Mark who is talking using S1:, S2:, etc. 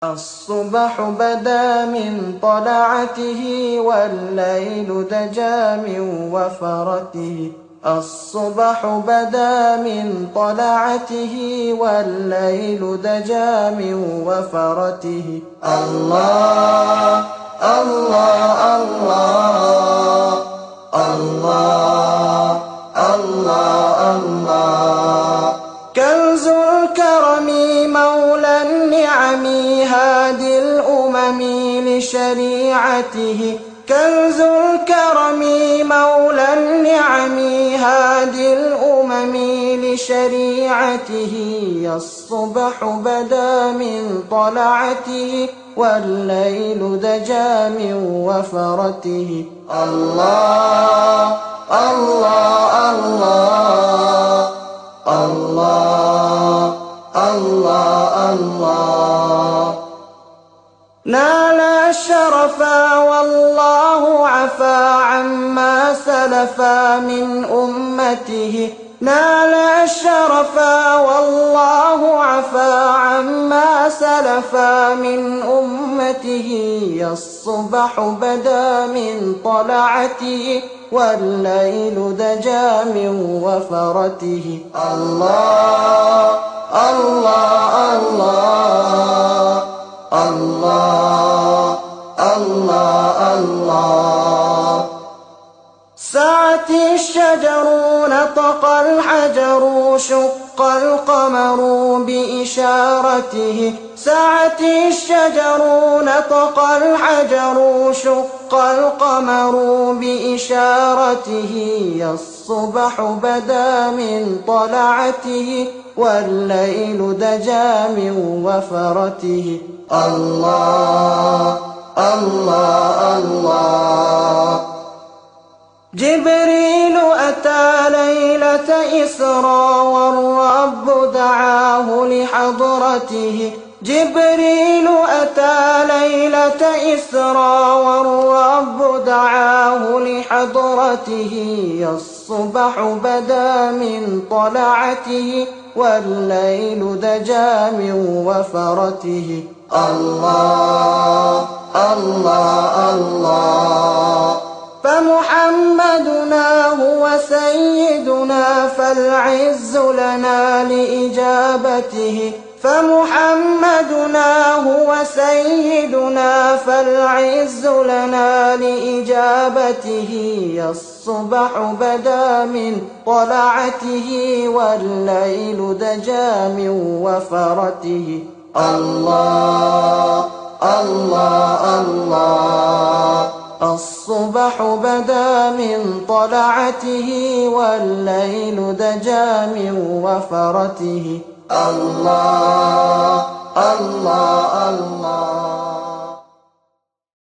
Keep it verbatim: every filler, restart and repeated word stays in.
S1: الصبح بدا من طلعته والليل دجى من وفرته. الصبح بدا من طلعته والليل دجى من وفرته. الله الله الله الله الله الله. كنز الكرم مولى النعم هادي الأمم لشريعته. كنز الكرم مولى النعم هادي الأمم لشريعته. الصبح بدا من طلعته والليل دجى من وفرته. الله الله الله الله الله الله. نال الشرف والله عفا عما سلف من أمته. نال الشرف والله عفا عما سلف من أمته. الصبح بدا من طلعته والليل دجى من وفرته. الله الله الله الله الله الله. سعت الشجر نطق الحجر شق القمر بإشارته. سعت الشجر نطق الحجر شق القمر بإشارته. الصبح بدا من طلعته والليل دجى من وفرته. الله الله الله. جبريل أتى ليلة إسرى والرب دعاه لحضرته. جبريل أتى ليلة إسرى والرب دعاه لحضرته. الصبح بدا من طلعته والليل دجى من وفرته. الله الله الله. فمحمدنا هو سيدنا فالعز لنا لإجابته. فمحمدنا هو سيدنا فالعز لنا لإجابته. الصبح بدا من طلعته والليل دجى من وفرته. الله الله الله. الصبح بدا من طلعته والليل دجى من وفرته. الله الله